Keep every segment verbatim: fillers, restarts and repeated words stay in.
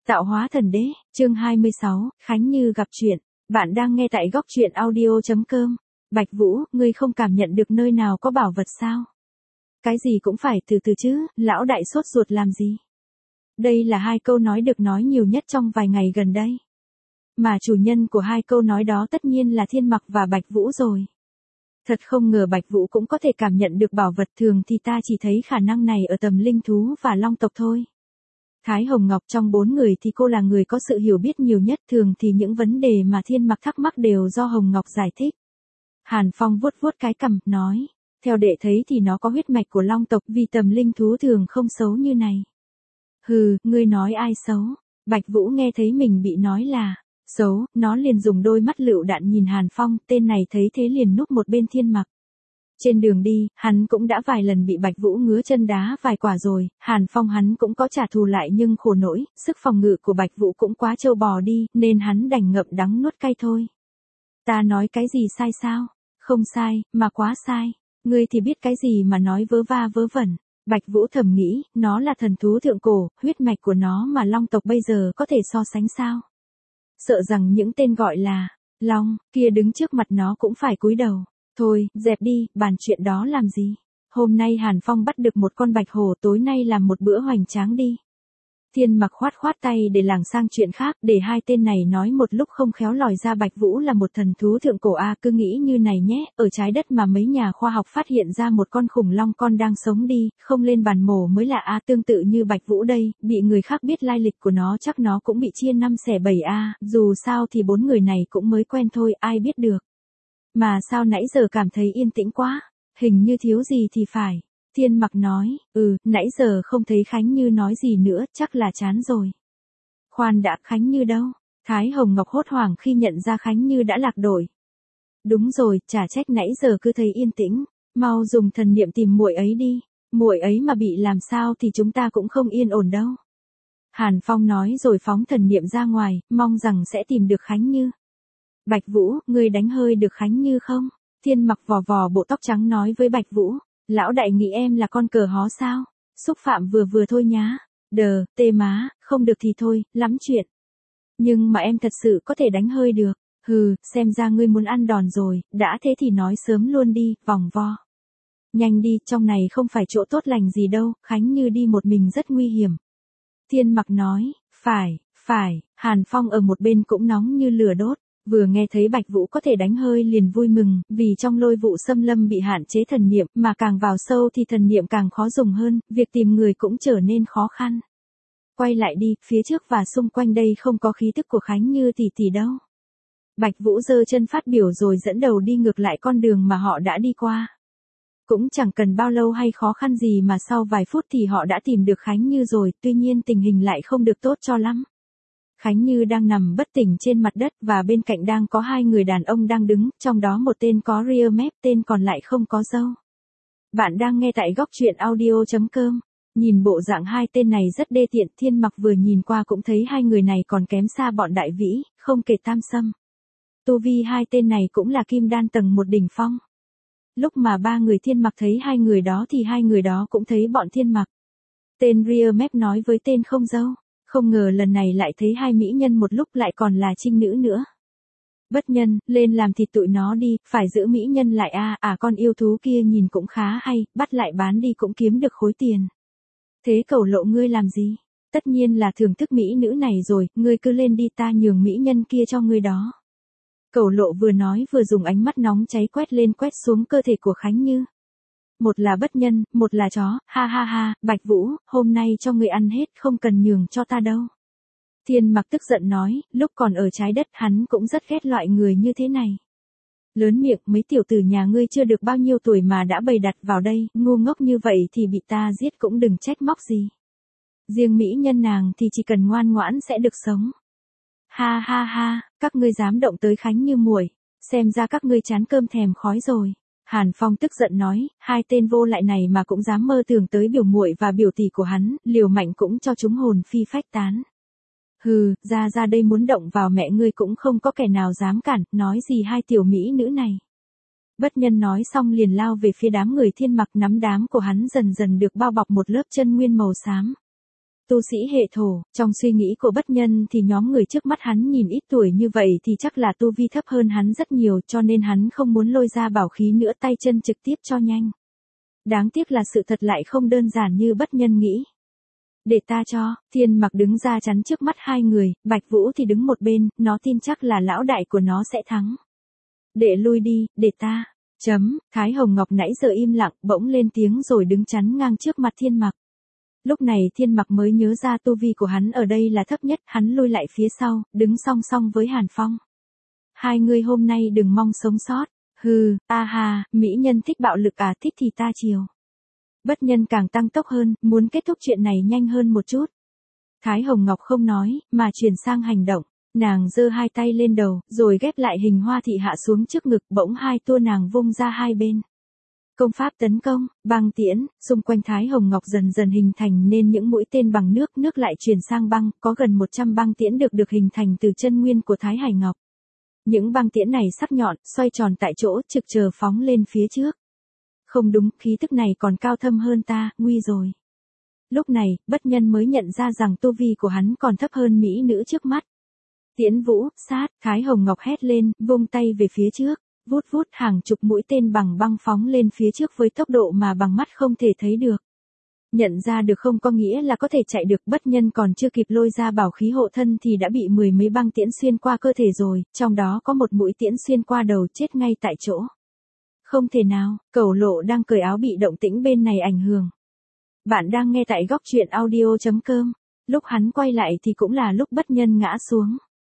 Tạo hóa thần đế, chương hai mươi sáu, Khánh Như gặp chuyện. Bạn đang nghe tại góc truyện audio chấm com. Bạch Vũ, ngươi không cảm nhận được nơi nào có bảo vật sao? Cái gì cũng phải từ từ chứ, lão đại sốt ruột làm gì? Đây là hai câu nói được nói nhiều nhất trong vài ngày gần đây. Mà chủ nhân của hai câu nói đó tất nhiên là Thiên Mặc và Bạch Vũ rồi. Thật không ngờ Bạch Vũ cũng có thể cảm nhận được bảo vật, thường thì ta chỉ thấy khả năng này ở tầm linh thú và long tộc thôi. Thái Hồng Ngọc trong bốn người thì cô là người có sự hiểu biết nhiều nhất, thường thì những vấn đề mà Thiên Mặc thắc mắc đều do Hồng Ngọc giải thích. Hàn Phong vuốt vuốt cái cằm, nói, theo đệ thấy thì nó có huyết mạch của long tộc, vì tầm linh thú thường không xấu như này. Hừ, ngươi nói ai xấu? Bạch Vũ nghe thấy mình bị nói là xấu, nó liền dùng đôi mắt lựu đạn nhìn Hàn Phong, tên này thấy thế liền núp một bên Thiên Mặc. Trên đường đi, hắn cũng đã vài lần bị Bạch Vũ ngứa chân đá vài quả rồi, Hàn Phong hắn cũng có trả thù lại nhưng khổ nỗi, sức phòng ngự của Bạch Vũ cũng quá trâu bò đi, nên hắn đành ngậm đắng nuốt cay thôi. Ta nói cái gì sai sao? Không sai, mà quá sai. Ngươi thì biết cái gì mà nói vớ va vớ vẩn. Bạch Vũ thầm nghĩ, nó là thần thú thượng cổ, huyết mạch của nó mà long tộc bây giờ có thể so sánh sao? Sợ rằng những tên gọi là long kia đứng trước mặt nó cũng phải cúi đầu. Thôi, dẹp đi, bàn chuyện đó làm gì? Hôm nay Hàn Phong bắt được một con bạch hổ, tối nay làm một bữa hoành tráng đi. Thiên Mặc khoát khoát tay để lảng sang chuyện khác, để hai tên này nói một lúc không khéo lòi ra Bạch Vũ là một thần thú thượng cổ a, cứ nghĩ như này nhé, ở trái đất mà mấy nhà khoa học phát hiện ra một con khủng long con đang sống đi, không lên bàn mổ mới là a, tương tự như Bạch Vũ đây, bị người khác biết lai lịch của nó chắc nó cũng bị chia năm xẻ bảy a, dù sao thì bốn người này cũng mới quen thôi, ai biết được. Mà sao nãy giờ cảm thấy yên tĩnh quá, hình như thiếu gì thì phải. Thiên Mặc nói, ừ, nãy giờ không thấy Khánh Như nói gì nữa, chắc là chán rồi. Khoan đã, Khánh Như đâu? Thái Hồng Ngọc hốt hoảng khi nhận ra Khánh Như đã lạc đổi. Đúng rồi, chả trách nãy giờ cứ thấy yên tĩnh, mau dùng thần niệm tìm muội ấy đi, muội ấy mà bị làm sao thì chúng ta cũng không yên ổn đâu. Hàn Phong nói rồi phóng thần niệm ra ngoài, mong rằng sẽ tìm được Khánh Như. Bạch Vũ, ngươi đánh hơi được Khánh Như không? Thiên Mặc vò vò bộ tóc trắng nói với Bạch Vũ. Lão đại nghĩ em là con cờ hó sao? Xúc phạm vừa vừa thôi nhá. Đờ, tê má, không được thì thôi, lắm chuyện. Nhưng mà em thật sự có thể đánh hơi được. Hừ, xem ra ngươi muốn ăn đòn rồi, đã thế thì nói sớm luôn đi, vòng vo. Nhanh đi, trong này không phải chỗ tốt lành gì đâu, Khánh Như đi một mình rất nguy hiểm. Thiên Mặc nói, phải, phải, Hàn Phong ở một bên cũng nóng như lửa đốt. Vừa nghe thấy Bạch Vũ có thể đánh hơi liền vui mừng, vì trong lôi vụ xâm lâm bị hạn chế thần niệm, mà càng vào sâu thì thần niệm càng khó dùng hơn, việc tìm người cũng trở nên khó khăn. Quay lại đi, phía trước và xung quanh đây không có khí tức của Khánh Như tỷ tỷ đâu. Bạch Vũ giơ chân phát biểu rồi dẫn đầu đi ngược lại con đường mà họ đã đi qua. Cũng chẳng cần bao lâu hay khó khăn gì mà sau vài phút thì họ đã tìm được Khánh Như rồi, tuy nhiên tình hình lại không được tốt cho lắm. Khánh Như đang nằm bất tỉnh trên mặt đất và bên cạnh đang có hai người đàn ông đang đứng, trong đó một tên có ria mép, tên còn lại không có râu. Bạn đang nghe tại góc truyện audio chấm com. Nhìn bộ dạng hai tên này rất đê tiện, Thiên Mặc vừa nhìn qua cũng thấy hai người này còn kém xa bọn Đại Vĩ, không kể Tam Sâm. Tu vi hai tên này cũng là kim đan tầng một đỉnh phong. Lúc mà ba người Thiên Mặc thấy hai người đó thì hai người đó cũng thấy bọn Thiên Mặc. Tên ria mép nói với tên không râu. Không ngờ lần này lại thấy hai mỹ nhân một lúc lại còn là trinh nữ nữa. Bất nhân, lên làm thịt tụi nó đi, phải giữ mỹ nhân lại a, à, à con yêu thú kia nhìn cũng khá hay, bắt lại bán đi cũng kiếm được khối tiền. Thế Cẩu Lộ ngươi làm gì? Tất nhiên là thưởng thức mỹ nữ này rồi, ngươi cứ lên đi, ta nhường mỹ nhân kia cho ngươi đó. Cẩu Lộ vừa nói vừa dùng ánh mắt nóng cháy quét lên quét xuống cơ thể của Khánh Như. Một là bất nhân, một là chó, ha ha ha, Bạch Vũ, hôm nay cho người ăn hết, không cần nhường cho ta đâu. Thiên Mặc tức giận nói, lúc còn ở trái đất hắn cũng rất ghét loại người như thế này. Lớn miệng, mấy tiểu tử nhà ngươi chưa được bao nhiêu tuổi mà đã bày đặt vào đây, ngu ngốc như vậy thì bị ta giết cũng đừng trách móc gì. Riêng mỹ nhân nàng thì chỉ cần ngoan ngoãn sẽ được sống. Ha ha ha, các ngươi dám động tới Khánh Như muội, xem ra các ngươi chán cơm thèm khói rồi. Hàn Phong tức giận nói, hai tên vô lại này mà cũng dám mơ tưởng tới biểu muội và biểu tỷ của hắn, liều mạnh cũng cho chúng hồn phi phách tán. Hừ, ra ra đây muốn động vào mẹ ngươi cũng không có kẻ nào dám cản, nói gì hai tiểu mỹ nữ này. Bất nhân nói xong liền lao về phía đám người Thiên Mặc, nắm đám của hắn dần dần được bao bọc một lớp chân nguyên màu xám. Tu sĩ hệ thổ, trong suy nghĩ của Bất Nhân thì nhóm người trước mắt hắn nhìn ít tuổi như vậy thì chắc là tu vi thấp hơn hắn rất nhiều, cho nên hắn không muốn lôi ra bảo khí nữa, tay chân trực tiếp cho nhanh. Đáng tiếc là sự thật lại không đơn giản như Bất Nhân nghĩ. Để ta cho, Thiên Mặc đứng ra chắn trước mắt hai người, Bạch Vũ thì đứng một bên, nó tin chắc là lão đại của nó sẽ thắng. Để lui đi, để ta. Chấm, Thái Hồng Ngọc nãy giờ im lặng, bỗng lên tiếng rồi đứng chắn ngang trước mặt Thiên Mặc. Lúc này Thiên Mặc mới nhớ ra tu vi của hắn ở đây là thấp nhất, hắn lui lại phía sau, đứng song song với Hàn Phong. Hai người hôm nay đừng mong sống sót. Hừ, a ha, mỹ nhân thích bạo lực à, thích thì ta chiều. Bất Nhân càng tăng tốc hơn, muốn kết thúc chuyện này nhanh hơn một chút. Thái Hồng Ngọc không nói, mà chuyển sang hành động. Nàng giơ hai tay lên đầu, rồi ghép lại hình hoa thị hạ xuống trước ngực, bỗng hai tua nàng vung ra hai bên. Công pháp tấn công, băng tiễn, xung quanh Thái Hồng Ngọc dần dần hình thành nên những mũi tên bằng nước, nước lại chuyển sang băng, có gần một trăm băng tiễn được được hình thành từ chân nguyên của Thái Hải Ngọc. Những băng tiễn này sắc nhọn, xoay tròn tại chỗ, trực chờ phóng lên phía trước. Không đúng, khí tức này còn cao thâm hơn ta, nguy rồi. Lúc này, Bất Nhân mới nhận ra rằng tu vi của hắn còn thấp hơn mỹ nữ trước mắt. Tiễn vũ, sát, Thái Hồng Ngọc hét lên, vung tay về phía trước, vút vút hàng chục mũi tên bằng băng phóng lên phía trước với tốc độ mà bằng mắt không thể thấy được. Nhận ra được không có nghĩa là có thể chạy được, Bất Nhân còn chưa kịp lôi ra bảo khí hộ thân thì đã bị mười mấy băng tiễn xuyên qua cơ thể rồi, trong đó có một mũi tiễn xuyên qua đầu chết ngay tại chỗ. Không thể nào, Cẩu Lộ đang cởi áo bị động tĩnh bên này ảnh hưởng. Bạn đang nghe tại góc truyện audio chấm com, lúc hắn quay lại thì cũng là lúc Bất Nhân ngã xuống.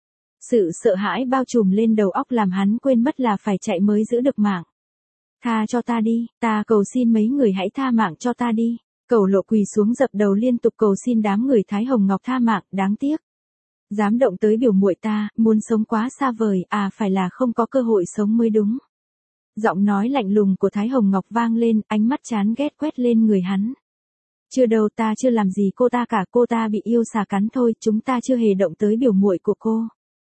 Sự sợ hãi bao trùm lên đầu óc làm hắn quên mất là phải chạy mới giữ được mạng. Tha cho ta đi, ta cầu xin mấy người hãy tha mạng cho ta đi. Cẩu Lộ quỳ xuống dập đầu liên tục cầu xin đám người Thái Hồng Ngọc tha mạng, đáng tiếc. Dám động tới biểu muội ta, muốn sống quá xa vời, à phải là không có cơ hội sống mới đúng. Giọng nói lạnh lùng của Thái Hồng Ngọc vang lên, ánh mắt chán ghét quét lên người hắn. Chưa đâu, ta chưa làm gì cô ta cả, cô ta bị yêu xà cắn thôi, chúng ta chưa hề động tới biểu muội của cô.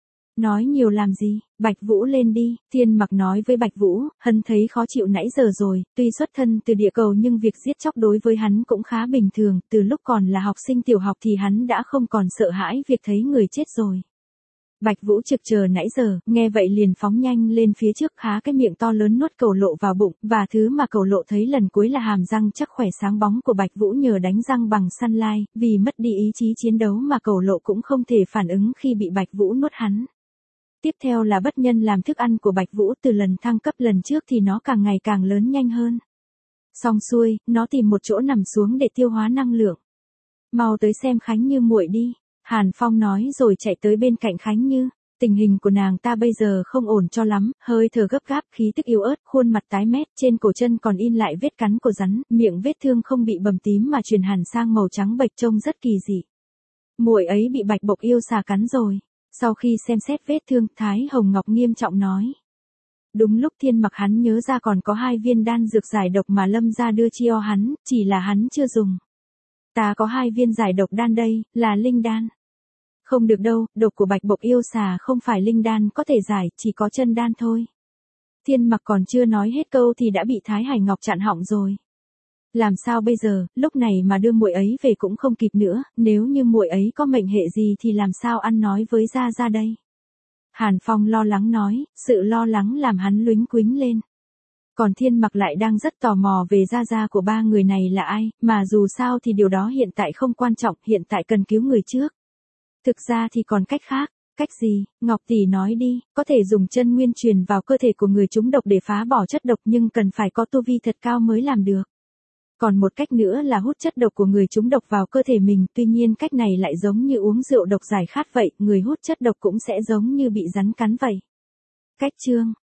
Nói nhiều làm gì, Bạch Vũ lên đi, Thiên Mặc nói với Bạch Vũ, hắn thấy khó chịu nãy giờ rồi, tuy xuất thân từ địa cầu nhưng việc giết chóc đối với hắn cũng khá bình thường, từ lúc còn là học sinh tiểu học thì hắn đã không còn sợ hãi việc thấy người chết rồi. Bạch Vũ trực chờ nãy giờ, nghe vậy liền phóng nhanh lên phía trước, khá cái miệng to lớn nuốt Cẩu Lộ vào bụng, và thứ mà Cẩu Lộ thấy lần cuối là hàm răng chắc khỏe sáng bóng của Bạch Vũ nhờ đánh răng bằng sunlight, vì mất đi ý chí chiến đấu mà Cẩu Lộ cũng không thể phản ứng khi bị Bạch Vũ nuốt hắn. Tiếp theo là Bất Nhân làm thức ăn của Bạch Vũ, từ lần thăng cấp lần trước thì nó càng ngày càng lớn nhanh hơn. Xong xuôi, nó tìm một chỗ nằm xuống để tiêu hóa năng lượng. Mau tới xem Khánh Như muội đi. Hàn Phong nói rồi chạy tới bên cạnh Khánh Như. Tình hình của nàng ta bây giờ không ổn cho lắm, hơi thở gấp gáp, khí tức yếu ớt, khuôn mặt tái mét, trên cổ chân còn in lại vết cắn của rắn, miệng vết thương không bị bầm tím mà chuyển hẳn sang màu trắng bệch trông rất kỳ dị. Muội ấy bị bạch bộc yêu xà cắn rồi. Sau khi xem xét vết thương, Thái Hồng Ngọc nghiêm trọng nói. Đúng lúc Thiên Mặc hắn nhớ ra còn có hai viên đan dược giải độc mà Lâm gia đưa cho hắn, chỉ là hắn chưa dùng. Ta có hai viên giải độc đan đây, là linh đan. Không được đâu, độc của bạch bộc yêu xà không phải linh đan có thể giải, chỉ có chân đan thôi. Thiên Mặc còn chưa nói hết câu thì đã bị Thái Hải Ngọc chặn họng rồi. Làm sao bây giờ, lúc này mà đưa muội ấy về cũng không kịp nữa, nếu như muội ấy có mệnh hệ gì thì làm sao ăn nói với gia gia đây? Hàn Phong lo lắng nói, sự lo lắng làm hắn luếnh quính lên. Còn Thiên Mặc lại đang rất tò mò về gia gia của ba người này là ai, mà dù sao thì điều đó hiện tại không quan trọng, hiện tại cần cứu người trước. Thực ra thì còn cách khác. Cách gì, Ngọc tỷ nói đi, có thể dùng chân nguyên truyền vào cơ thể của người trúng độc để phá bỏ chất độc nhưng cần phải có tu vi thật cao mới làm được. Còn một cách nữa là hút chất độc của người trúng độc vào cơ thể mình, tuy nhiên cách này lại giống như uống rượu độc giải khát vậy, người hút chất độc cũng sẽ giống như bị rắn cắn vậy. Cách chương,